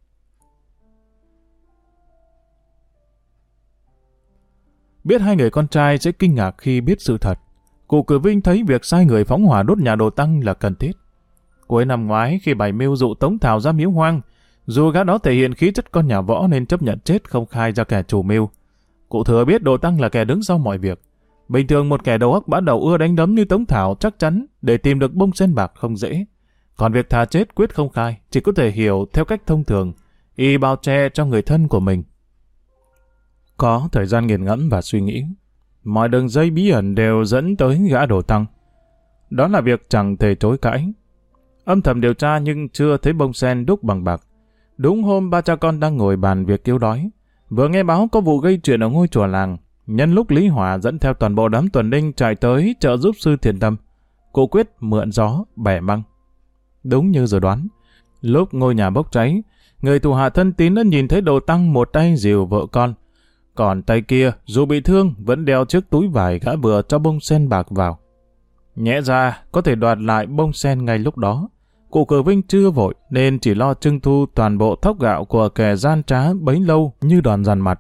Biết hai người con trai sẽ kinh ngạc khi biết sự thật, cụ Cử Vinh thấy việc sai người phóng hỏa đốt nhà Đồ Tăng là cần thiết. Cuối năm ngoái khi bày mưu dụ Tống Thảo ra miếu hoang, dù gã đó thể hiện khí chất con nhà võ nên chấp nhận chết không khai ra kẻ chủ mưu. Cụ thừa biết Đồ Tăng là kẻ đứng sau mọi việc. Bình thường một kẻ đầu óc bã đầu ưa đánh đấm như Tống Thảo chắc chắn để tìm được bông sen bạc không dễ. Còn việc thà chết quyết không khai chỉ có thể hiểu theo cách thông thường, y bao che cho người thân của mình. Có thời gian nghiền ngẫm và suy nghĩ, mọi đường dây bí ẩn đều dẫn tới gã Đồ Tăng. Đó là việc chẳng thể chối cãi. Âm thầm điều tra nhưng chưa thấy bông sen đúc bằng bạc. Đúng hôm ba cha con đang ngồi bàn việc cứu đói, vừa nghe báo có vụ gây chuyện ở ngôi chùa làng. Nhân lúc Lý Hòa dẫn theo toàn bộ đám tuần đinh chạy tới trợ giúp sư Thiền Tâm, cụ quyết mượn gió bẻ măng. Đúng như dự đoán, lúc ngôi nhà bốc cháy, người thủ hạ thân tín đã nhìn thấy Đồ Tăng một tay dìu vợ con, còn tay kia dù bị thương vẫn đeo chiếc túi vải gã vừa cho bông sen bạc vào. Nhẽ ra có thể đoạt lại bông sen ngay lúc đó. Cụ Cử Vinh chưa vội nên chỉ lo trưng thu toàn bộ thóc gạo của kẻ gian trá bấy lâu như đòn dằn mặt.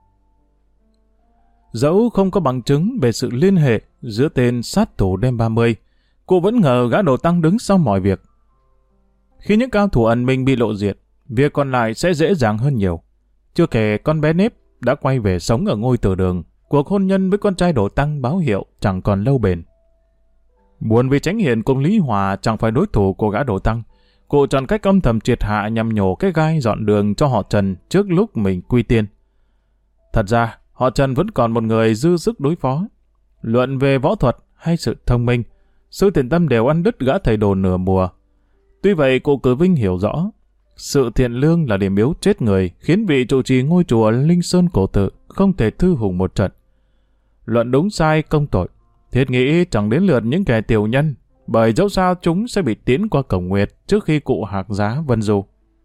Dẫu không có bằng chứng về sự liên hệ giữa tên sát thủ đêm 30, cụ vẫn ngờ gã Đồ Tăng đứng sau mọi việc. Khi những cao thủ ẩn mình bị lộ diện, việc còn lại sẽ dễ dàng hơn nhiều. Chưa kể con bé nếp đã quay về sống ở ngôi Từ Đường, cuộc hôn nhân với con trai Đồ Tăng báo hiệu chẳng còn lâu bền. Buồn vì Chánh Hiền cùng Lý Hòa chẳng phải đối thủ của gã Đồ Tăng, cụ chọn cách âm thầm triệt hạ nhằm nhổ cái gai dọn đường cho họ Trần trước lúc mình quy tiên. Thật ra, họ Trần vẫn còn một người dư sức đối phó. Luận về võ thuật hay sự thông minh, sư Thiền Tâm đều ăn đứt gã thầy đồ nửa mùa. Tuy vậy, cụ Cử Vinh hiểu rõ, sự thiện lương là điểm yếu chết người, khiến vị trụ trì ngôi chùa Linh Sơn Cổ Tự không thể thư hùng một trận. Luận đúng sai công tội, thiết nghĩ chẳng đến lượt những kẻ tiểu nhân, bởi dẫu sao chúng sẽ bị tiến qua cổng nguyệt trước khi cụ hạc giá vân du.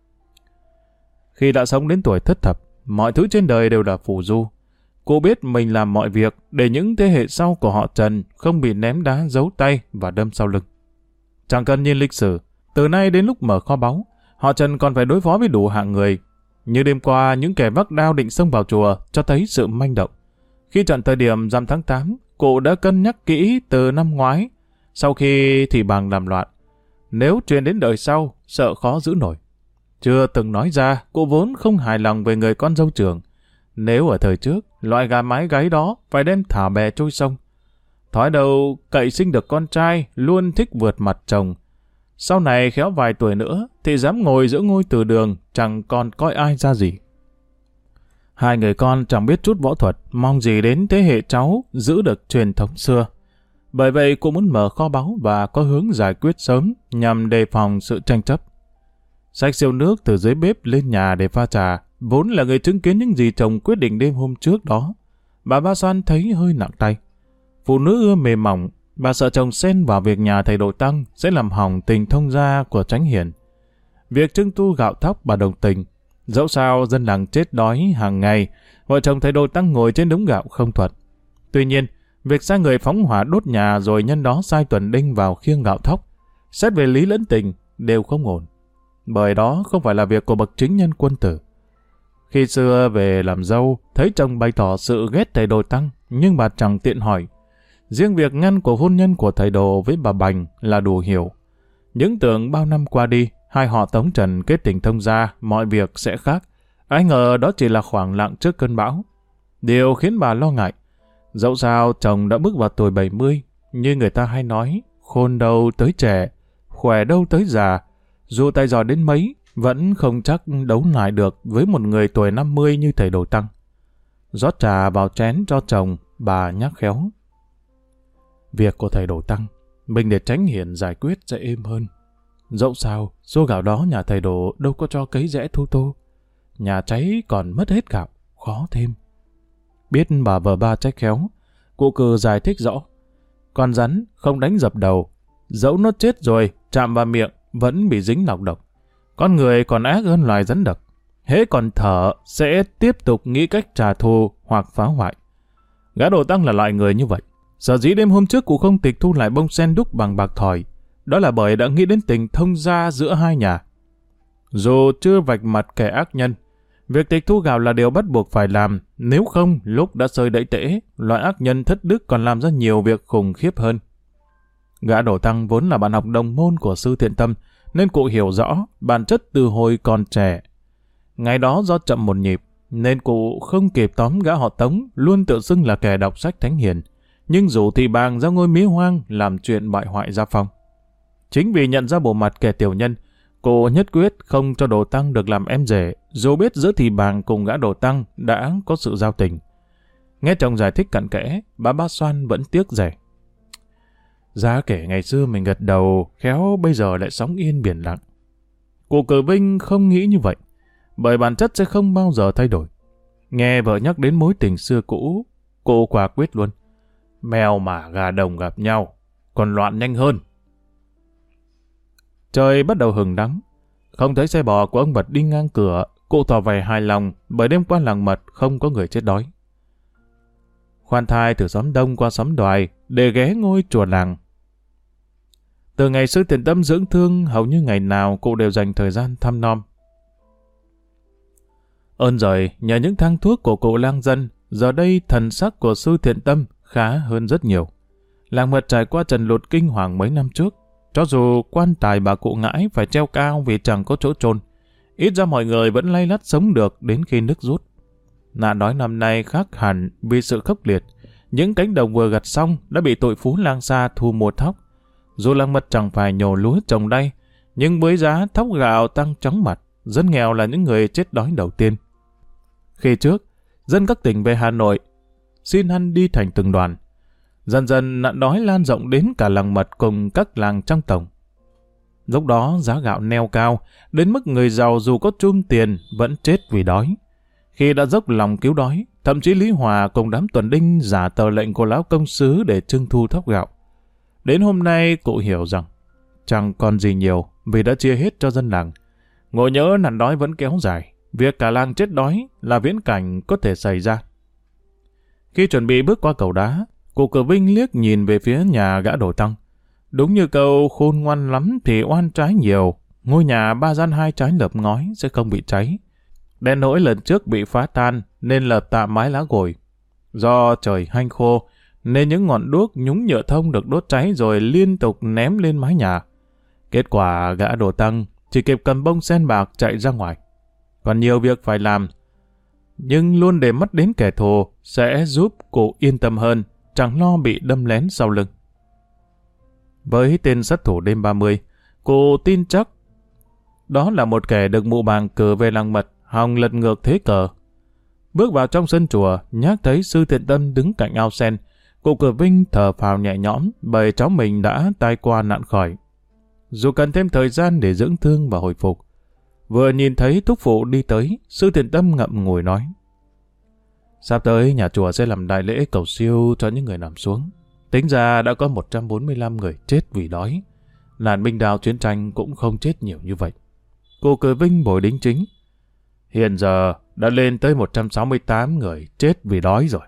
Khi đã sống đến tuổi thất thập, mọi thứ trên đời đều là phù du. Cụ biết mình làm mọi việc để những thế hệ sau của họ Trần không bị ném đá giấu tay và đâm sau lưng. Chẳng cần nhìn lịch sử, từ nay đến lúc mở kho báu, họ Trần còn phải đối phó với đủ hạng người. Như đêm qua, những kẻ vác đao định xông vào chùa cho thấy sự manh động. Khi chọn thời điểm rằm tháng 8, cụ đã cân nhắc kỹ từ năm ngoái, sau khi thì bàng làm loạn. Nếu truyền đến đời sau, sợ khó giữ nổi. Chưa từng nói ra, cụ vốn không hài lòng về người con dâu trưởng. Nếu ở thời trước, loại gà mái gáy đó phải đem thả bè trôi sông. Thói đầu cậy sinh được con trai luôn thích vượt mặt chồng. Sau này khéo vài tuổi nữa thì dám ngồi giữa ngôi Từ Đường, chẳng còn coi ai ra gì. Hai người con chẳng biết chút võ thuật, mong gì đến thế hệ cháu giữ được truyền thống xưa. Bởi vậy cụ muốn mở kho báu và có hướng giải quyết sớm nhằm đề phòng sự tranh chấp. Xách siêu nước từ dưới bếp lên nhà để pha trà, vốn là người chứng kiến những gì chồng quyết định đêm hôm trước đó. Bà Ba Xoan thấy hơi nặng tay. Phụ nữ ưa mềm mỏng, bà sợ chồng xen vào việc nhà thầy Đồ Tăng sẽ làm hỏng tình thông gia của Chánh Hiền. Việc trưng tu gạo thóc bà đồng tình. Dẫu sao dân làng chết đói hàng ngày, vợ chồng thầy Đồ Tăng ngồi trên đống gạo không thuận. Tuy nhiên, việc sai người phóng hỏa đốt nhà rồi nhân đó sai tuần đinh vào khiêng gạo thóc, xét về lý lẫn tình đều không ổn. Bởi đó không phải là việc của bậc chính nhân quân tử. Khi xưa về làm dâu, thấy chồng bày tỏ sự ghét thầy Đồ Tăng, nhưng bà chẳng tiện hỏi. Riêng việc ngăn cuộc hôn nhân của thầy Đồ với bà Bành là đủ hiểu. Những tưởng bao năm qua đi, hai họ Tống Trần kết tình thông gia, mọi việc sẽ khác. Ai ngờ đó chỉ là khoảng lặng trước cơn bão. Điều khiến bà lo ngại. Dẫu sao chồng đã bước vào tuổi 70, như người ta hay nói, khôn đâu tới trẻ, khỏe đâu tới già. Dù tài giỏi đến mấy, vẫn không chắc đấu lại được với một người tuổi 50 như thầy Đồ Tăng. Rót trà vào chén cho chồng, bà nhắc khéo. Việc của thầy Đồ Tăng, mình để Chánh Hiền giải quyết sẽ êm hơn. Dẫu sao, số gạo đó nhà thầy Đồ đâu có cho cấy rẽ thu tô. nhà cháy còn mất hết gạo, khó thêm. Biết bà vợ ba trách khéo, cụ Cừ giải thích rõ. Con rắn không đánh dập đầu, dẫu nó chết rồi, chạm vào miệng, vẫn bị dính nọc độc. Con người còn ác hơn loài rắn độc. Hễ còn thở, sẽ tiếp tục nghĩ cách trả thù hoặc phá hoại. Gã Đồ Tăng là loại người như vậy. Sở dĩ đêm hôm trước cụ không tịch thu lại bông sen đúc bằng bạc thỏi, đó là bởi đã nghĩ đến tình thông gia giữa hai nhà. Dù chưa vạch mặt kẻ ác nhân, việc tịch thu gạo là điều bắt buộc phải làm, nếu không lúc đã sơi đẫy tễ, loại ác nhân thất đức còn làm ra nhiều việc khủng khiếp hơn. Gã Đồ Tăng vốn là bạn học đồng môn của sư Thiện Tâm, nên cụ hiểu rõ bản chất từ hồi còn trẻ. Ngày đó do chậm một nhịp, nên cụ không kịp tóm gã họ Tống, luôn tự xưng là kẻ đọc sách thánh hiền, nhưng rủ Thị Bàng ra ngôi mía hoang làm chuyện bại hoại gia phong. Chính vì nhận ra bộ mặt kẻ tiểu nhân, cụ nhất quyết không cho Đồ Tăng được làm em rể, dù biết giữa Thị Bàng cùng gã Đồ Tăng đã có sự giao tình. Nghe chồng giải thích cặn kẽ, bà Ba Xoan vẫn tiếc rẻ. Giá kể ngày xưa mình gật đầu, khéo bây giờ lại sóng yên biển lặng. Cụ Cừ Vinh không nghĩ như vậy, bởi bản chất sẽ không bao giờ thay đổi. Nghe vợ nhắc đến mối tình xưa cũ, cụ quả quyết luôn. Mèo mà gà đồng gặp nhau, còn loạn nhanh hơn. Trời bắt đầu hừng nắng, không thấy xe bò của ông Bật đi ngang cửa, cụ tỏ vẻ hài lòng bởi đêm qua làng Mật không có người chết đói. Khoan thai từ xóm Đông qua xóm Đoài để ghé ngôi chùa làng. Từ ngày sư Thiện Tâm dưỡng thương, hầu như ngày nào cụ đều dành thời gian thăm nom. Ơn rồi, nhờ những thang thuốc của cụ lang dân, giờ đây thần sắc của sư Thiện Tâm khá hơn rất nhiều. Làng Mật trải qua trận lụt kinh hoàng mấy năm trước, cho dù quan tài bà cụ Ngãi phải treo cao vì chẳng có chỗ chôn, ít ra mọi người vẫn lay lắt sống được đến khi nước rút. Nạn đói năm nay khác hẳn vì sự khốc liệt. Những cánh đồng vừa gặt xong đã bị tội phú lang xa thu mua thóc. Dù làng Mật chẳng phải nhổ lúa trồng đay, nhưng với giá thóc gạo tăng chóng mặt, dân nghèo là những người chết đói đầu tiên. Khi trước, dân các tỉnh về Hà Nội xin ăn đi thành từng đoàn. Dần dần nạn đói lan rộng đến cả làng Mật cùng các làng trong tổng. Lúc đó giá gạo neo cao, đến mức người giàu dù có chum tiền vẫn chết vì đói. Khi đã dốc lòng cứu đói, thậm chí Lý Hòa cùng đám tuần đinh giả tờ lệnh của lão công sứ để trưng thu thóc gạo. Đến hôm nay cụ hiểu rằng chẳng còn gì nhiều vì đã chia hết cho dân làng. Ngộ nhỡ nạn đói vẫn kéo dài, việc cả làng chết đói là viễn cảnh có thể xảy ra. Khi chuẩn bị bước qua cầu đá, cụ Cừ Vinh liếc nhìn về phía nhà gã Đồ Tăng. Đúng như câu khôn ngoan lắm thì oan trái nhiều, ngôi nhà 3 gian 2 trái lợp ngói sẽ không bị cháy. Đen nỗi lần trước bị phá tan nên lợp tạm mái lá gồi. Do trời hanh khô nên những ngọn đuốc nhúng nhựa thông được đốt cháy rồi liên tục ném lên mái nhà. Kết quả gã Đồ Tăng chỉ kịp cầm bông sen bạc chạy ra ngoài. Còn nhiều việc phải làm, nhưng luôn để mắt đến kẻ thù sẽ giúp cụ yên tâm hơn, chẳng lo bị đâm lén sau lưng. Với tên sát thủ đêm 30, cụ tin chắc đó là một kẻ được mụ Bàng cử về làng Mật hòng lật ngược thế cờ. Bước vào trong sân chùa, nhắc thấy sư Thiện Tâm đứng cạnh ao sen, cụ Cừ Vinh thở phào nhẹ nhõm bởi cháu mình đã tai qua nạn khỏi. Dù cần thêm thời gian để dưỡng thương và hồi phục, vừa nhìn thấy thúc phụ đi tới, sư Thiện Tâm ngậm ngùi nói: sắp tới nhà chùa sẽ làm đại lễ cầu siêu cho những người nằm xuống. Tính ra đã có 145 người chết vì đói. Nạn binh đao chiến tranh cũng không chết nhiều như vậy. Cụ Cừ Vinh bồi đính chính: hiện giờ đã lên tới 168 người chết vì đói rồi.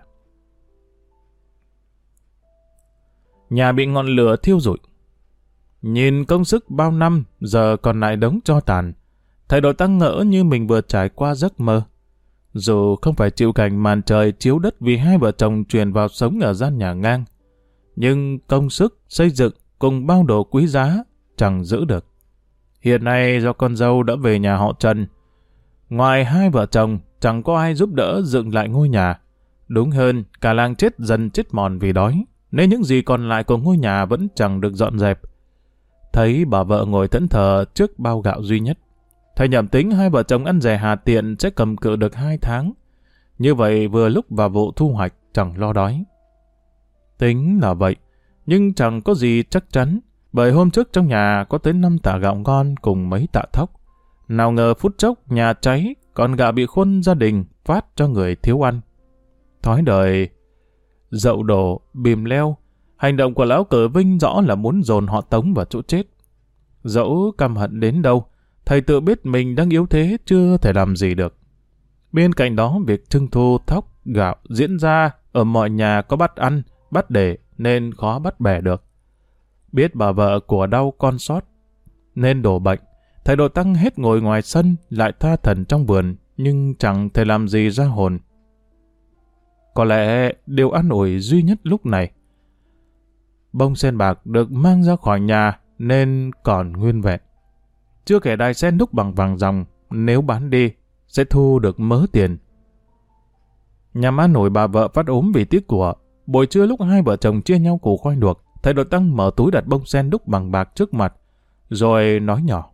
Nhà bị ngọn lửa thiêu rụi. Nhìn công sức bao năm giờ còn lại đống tro tàn, thầy Đồ Tăng ngỡ như mình vừa trải qua giấc mơ. Dù không phải chịu cảnh màn trời chiếu đất vì hai vợ chồng truyền vào sống ở gian nhà ngang, nhưng công sức xây dựng cùng bao đồ quý giá chẳng giữ được. Hiện nay do con dâu đã về nhà họ Trần, ngoài hai vợ chồng chẳng có ai giúp đỡ dựng lại ngôi nhà. Đúng hơn, cả làng chết dần chết mòn vì đói, nên những gì còn lại của ngôi nhà vẫn chẳng được dọn dẹp. Thấy bà vợ ngồi thẫn thờ trước bao gạo duy nhất, thầy nhẩm tính hai vợ chồng ăn rẻ hà tiện sẽ cầm cự được 2 tháng. Như vậy vừa lúc vào vụ thu hoạch chẳng lo đói. Tính là vậy, nhưng chẳng có gì chắc chắn, bởi hôm trước trong nhà có tới 5 tạ gạo ngon cùng mấy tạ thóc. Nào ngờ phút chốc nhà cháy, còn gạo bị khuân gia đình phát cho người thiếu ăn. Thói đời dậu đổ, bìm leo, hành động của lão Cử Vinh rõ là muốn dồn họ Tống vào chỗ chết. Dẫu căm hận đến đâu, thầy tự biết mình đang yếu thế chưa thể làm gì được. Bên cạnh đó, việc trưng thu thóc, gạo diễn ra ở mọi nhà có bắt ăn, bắt để nên khó bắt bẻ được. Biết bà vợ của đau con sót nên đổ bệnh, thầy Độ Tăng hết ngồi ngoài sân lại tha thần trong vườn, nhưng chẳng thể làm gì ra hồn. Có lẽ điều an ủi duy nhất lúc này, bông sen bạc được mang ra khỏi nhà nên còn nguyên vẹn. Chưa kể đài sen đúc bằng vàng ròng, nếu bán đi sẽ thu được mớ tiền. Nhằm an ủi bà vợ phát ốm vì tiếc của, buổi trưa lúc hai vợ chồng chia nhau củ khoai luộc, thầy Độ Tăng mở túi đặt bông sen đúc bằng bạc trước mặt, rồi nói nhỏ: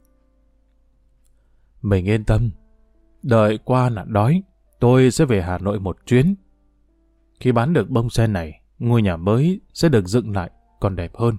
"Mình yên tâm, đợi qua nạn đói, tôi sẽ về Hà Nội một chuyến. Khi bán được bông sen này, ngôi nhà mới sẽ được dựng lại còn đẹp hơn."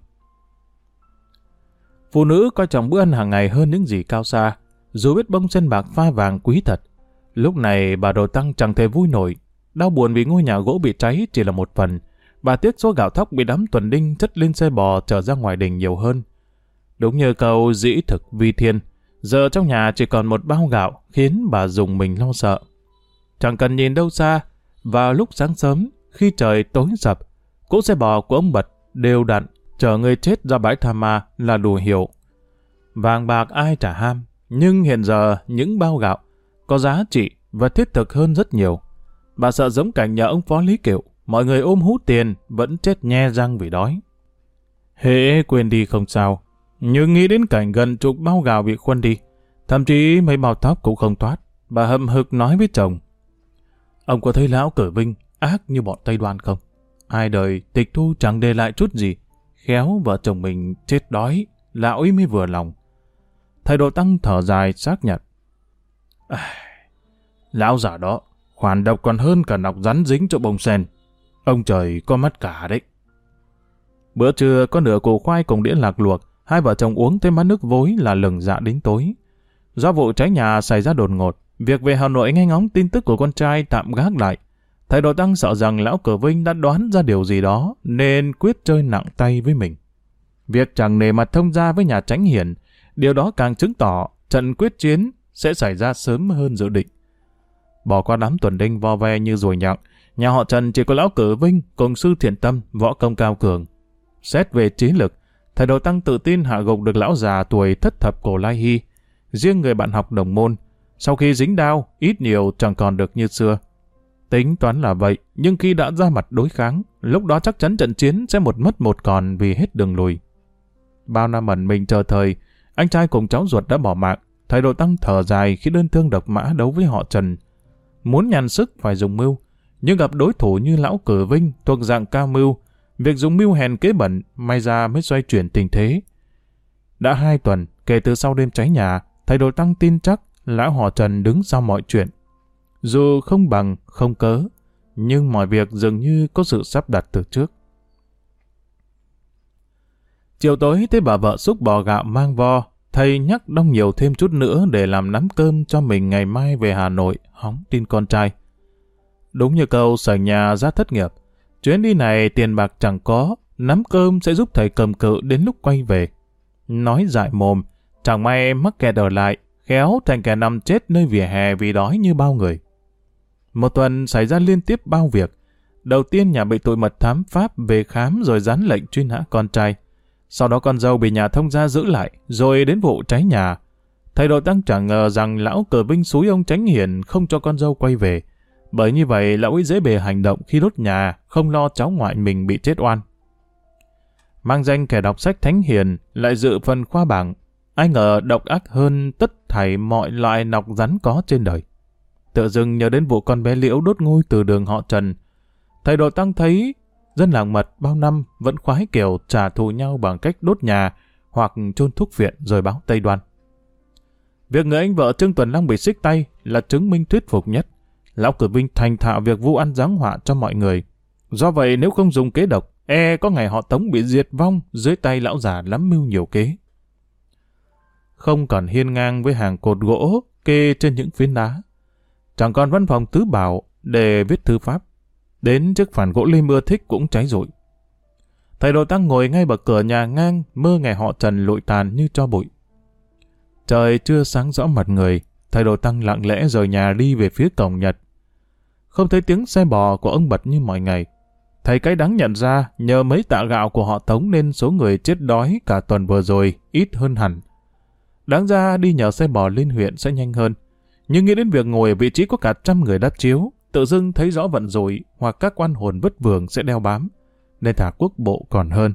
Phụ nữ coi trọng bữa ăn hàng ngày hơn những gì cao xa, dù biết bông sen bạc pha vàng quý thật. Lúc này bà Độ Tăng chẳng thể vui nổi. Đau buồn vì ngôi nhà gỗ bị cháy chỉ là một phần, bà tiếc số gạo thóc bị đám tuần đinh chất lên xe bò chở ra ngoài đình nhiều hơn. Đúng như câu dĩ thực vi thiên, giờ trong nhà chỉ còn một bao gạo khiến bà dùng mình lo sợ. Chẳng cần nhìn đâu xa, vào lúc sáng sớm, khi trời tối sập, cỗ xe bò của ông Bật đều đặn chở người chết ra bãi Tha Ma là đủ hiểu. Vàng bạc ai chả ham, nhưng hiện giờ những bao gạo có giá trị và thiết thực hơn rất nhiều. Bà sợ giống cảnh nhà ông Phó Lý Kiệu, mọi người ôm hút tiền vẫn chết nhe răng vì đói. Hễ quên đi không sao, nhưng nghĩ đến cảnh gần chục bao gạo bị khuân đi, thậm chí mấy bao tóc cũng không thoát, bà hậm hực nói với chồng: "Ông có thấy lão Cử Vinh ác như bọn Tây Đoan không? Ai đời tịch thu chẳng để lại chút gì, khéo vợ chồng mình chết đói, lão ấy mới vừa lòng." Thầy Độ Tăng thở dài xác nhận: "Lão già đó, khoản độc còn hơn cả nọc rắn dính cho bông sen. Ông trời có mắt cả đấy." Bữa trưa có nửa củ khoai cùng đĩa lạc luộc, hai vợ chồng uống thêm bát nước vối là lừng dạ đến tối. Do vụ cháy nhà xảy ra đột ngột, việc về Hà Nội nghe ngóng tin tức của con trai tạm gác lại. Thầy Độ Tăng sợ rằng lão Cử Vinh đã đoán ra điều gì đó nên quyết chơi nặng tay với mình. Việc chẳng nề mặt thông gia với nhà Chánh Hiền, điều đó càng chứng tỏ trận quyết chiến sẽ xảy ra sớm hơn dự định. Bỏ qua đám tuần đinh vo ve như ruồi nhặng, nhà họ Trần chỉ có lão Cử Vinh cùng sư Thiện Tâm, võ công cao cường. Xét về trí lực, thầy Độ Tăng tự tin hạ gục được lão già tuổi thất thập cổ Lai Hy. Riêng người bạn học đồng môn, sau khi dính đao, ít nhiều chẳng còn được như xưa. Tính toán là vậy, nhưng khi đã ra mặt đối kháng, lúc đó chắc chắn trận chiến sẽ một mất một còn vì hết đường lùi. Bao năm ẩn mình chờ thời, anh trai cùng cháu ruột đã bỏ mạng. Thầy Độ Tăng thở dài khi đơn thương độc mã đấu với họ Trần. Muốn nhằn sức phải dùng mưu, nhưng gặp đối thủ như lão Cử Vinh thuộc dạng cao mưu, việc dùng mưu hèn kế bẩn may ra mới xoay chuyển tình thế. Đã 2 tuần kể từ sau đêm cháy nhà, thầy Độ Tăng tin chắc lão họ Trần đứng sau mọi chuyện. Dù không bằng, không cớ, nhưng mọi việc dường như có sự sắp đặt từ trước. Chiều tối thấy bà vợ xúc bò gạo mang vo, thầy nhắc đong nhiều thêm chút nữa để làm nắm cơm cho mình ngày mai về Hà Nội hóng tin con trai. Đúng như câu sởi nhà ra thất nghiệp, chuyến đi này tiền bạc chẳng có, nắm cơm sẽ giúp thầy cầm cự đến lúc quay về. Nói dại mồm, chẳng may mắc kẹt ở lại, khéo thành kẻ nằm chết nơi vỉa hè vì đói như bao người. Một tuần xảy ra liên tiếp bao việc. Đầu tiên nhà bị tụi mật thám Pháp về khám rồi dán lệnh truy nã con trai. Sau đó con dâu bị nhà thông gia giữ lại, rồi đến vụ cháy nhà. Thầy Độ Tăng chẳng ngờ rằng lão Cử Vinh xúi ông Chánh Hiền không cho con dâu quay về. Bởi như vậy lão ấy dễ bề hành động khi đốt nhà, không lo cháu ngoại mình bị chết oan. Mang danh kẻ đọc sách thánh hiền, lại dự phần khoa bảng. Ai ngờ độc ác hơn tất thảy mọi loại nọc rắn có trên đời. Tự dưng nhớ đến vụ con bé Liễu đốt ngôi từ đường họ Trần. Thầy Độ Tăng thấy dân làng Mật bao năm vẫn khoái kiểu trả thù nhau bằng cách đốt nhà hoặc chôn thuốc viện rồi báo Tây Đoan. Việc người anh vợ Trương Tuần Long bị xích tay là chứng minh thuyết phục nhất. Lão Cử Vinh thành thạo việc vu ăn giáng họa cho mọi người. Do vậy nếu không dùng kế độc, có ngày họ Tống bị diệt vong dưới tay lão già lắm mưu nhiều kế. Không còn hiên ngang với hàng cột gỗ, kê trên những phiến đá. Chẳng còn văn phòng tứ bảo để viết thư pháp. Đến chiếc phản gỗ lim ưa thích cũng cháy rụi. Thầy đồ tăng ngồi ngay bậc cửa nhà ngang, mơ ngày họ Trần lụi tàn như tro bụi. Trời chưa sáng rõ mặt người, thầy đồ tăng lặng lẽ rời nhà đi về phía cổng Nhật. Không thấy tiếng xe bò của ông Bật như mọi ngày. Thầy cay đắng nhận ra nhờ mấy tạ gạo của họ Tống nên số người chết đói cả tuần vừa rồi ít hơn hẳn. Đáng ra đi nhờ xe bò lên huyện sẽ nhanh hơn. Nhưng nghĩ đến việc ngồi ở vị trí có cả 100 người đắp chiếu, tự dưng thấy rõ vận rủi hoặc các oan hồn vất vưởng sẽ đeo bám, nên thả quốc bộ còn hơn.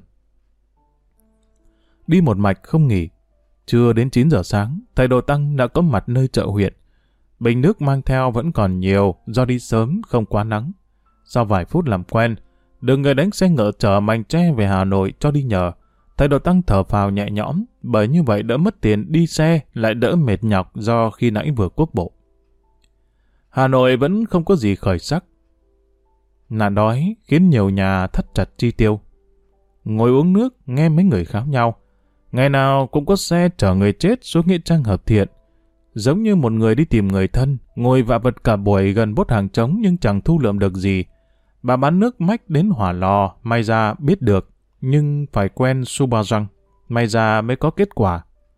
Đi một mạch không nghỉ, chưa đến 9 giờ sáng, thầy đồ tăng đã có mặt nơi chợ huyện. Bình nước mang theo vẫn còn nhiều do đi sớm không quá nắng. Sau vài phút làm quen, được người đánh xe ngựa chở mành tre về Hà Nội cho đi nhờ, thầy đồ tăng thở phào nhẹ nhõm, bởi như vậy đỡ mất tiền đi xe lại đỡ mệt nhọc do khi nãy vừa quốc bộ. Hà Nội vẫn không có gì khởi sắc. Nạn đói khiến nhiều nhà thắt chặt chi tiêu. Ngồi uống nước nghe mấy người kháo nhau. Ngày nào cũng có xe chở người chết xuống nghĩa trang hợp thiện. Giống như một người đi tìm người thân, ngồi vạ vật cả buổi gần bốt hàng trống nhưng chẳng thu lượm được gì. Bà bán nước mách đến hỏa lò, may ra biết được, nhưng phải quen su ba răng, may ra mới có kết quả.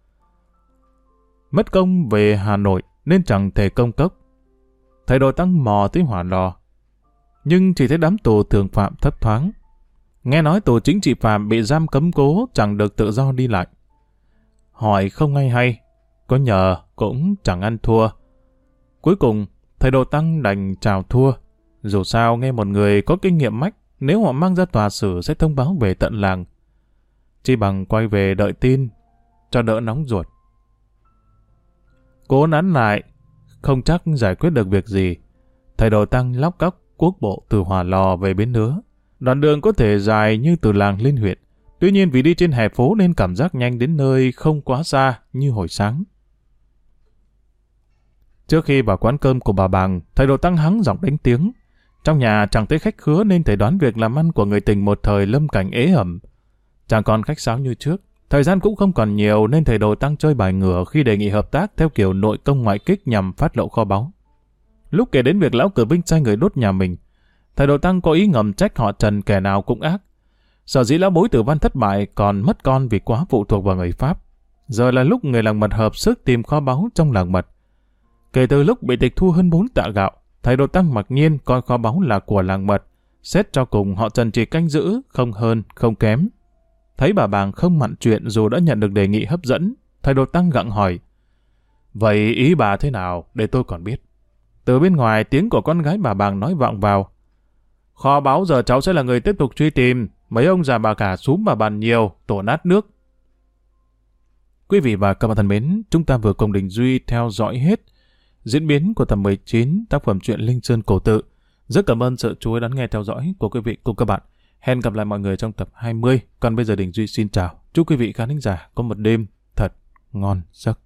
Mất công về Hà Nội nên chẳng thể công cốc. Thầy đồ tăng mò tới hỏa lò, nhưng chỉ thấy đám tù thường phạm thấp thoáng. Nghe nói tù chính trị phạm bị giam cấm cố, chẳng được tự do đi lại. Hỏi không ngay hay, có nhờ cũng chẳng ăn thua. Cuối cùng, thầy đồ tăng đành chào thua. Dù sao nghe một người có kinh nghiệm mách, nếu họ mang ra tòa xử sẽ thông báo về tận làng. Chỉ bằng quay về đợi tin, cho đỡ nóng ruột. Cố nán lại, không chắc giải quyết được việc gì. Thầy đồ tăng lóc cóc quốc bộ từ Hỏa Lò về Bến Nứa. Đoạn đường có thể dài như từ làng lên huyện. Tuy nhiên vì đi trên hè phố nên cảm giác nhanh đến nơi không quá xa như hồi sáng. Trước khi vào quán cơm của bà Bàng, thầy đồ tăng hắng giọng đánh tiếng. Trong nhà chẳng thấy khách khứa nên thầy đoán việc làm ăn của người tình một thời lâm cảnh ế ẩm. Chẳng còn khách sáo như trước. Thời gian cũng không còn nhiều nên thầy đồ tăng chơi bài ngửa khi đề nghị hợp tác theo kiểu nội công ngoại kích nhằm phát lộ kho báu. Lúc kể đến việc lão cử binh sai người đốt nhà mình, thầy đồ tăng có ý ngầm trách họ Trần kẻ nào cũng ác. Sở dĩ lão bối tử văn thất bại còn mất con vì quá phụ thuộc vào người Pháp. Giờ là lúc người làng Mật hợp sức tìm kho báu trong làng Mật. Kể từ lúc bị tịch thu hơn 4 tạ gạo, thầy đồ tăng mặc nhiên coi kho báu là của làng Mật. Xét cho cùng họ Trần chỉ canh giữ, không hơn, không kém. Thấy bà Bàng không mặn chuyện dù đã nhận được đề nghị hấp dẫn, thầy đồ tăng gặng hỏi. Vậy ý bà thế nào để tôi còn biết? Từ bên ngoài tiếng của con gái bà Bàng nói vọng vào. Kho báu giờ cháu sẽ là người tiếp tục truy tìm. Mấy ông già bà cả súm bà bàn nhiều, tổ nát nước. Quý vị và các bạn thân mến, chúng ta vừa cùng Đình Duy theo dõi hết diễn biến của tập 19 tác phẩm truyện Linh Sơn Cổ Tự. Rất cảm ơn sự chú ý đón nghe theo dõi của quý vị cùng các bạn. Hẹn gặp lại mọi người trong tập 20. Còn bây giờ Đình Duy xin chào. Chúc quý vị khán thính giả có một đêm thật ngon giấc.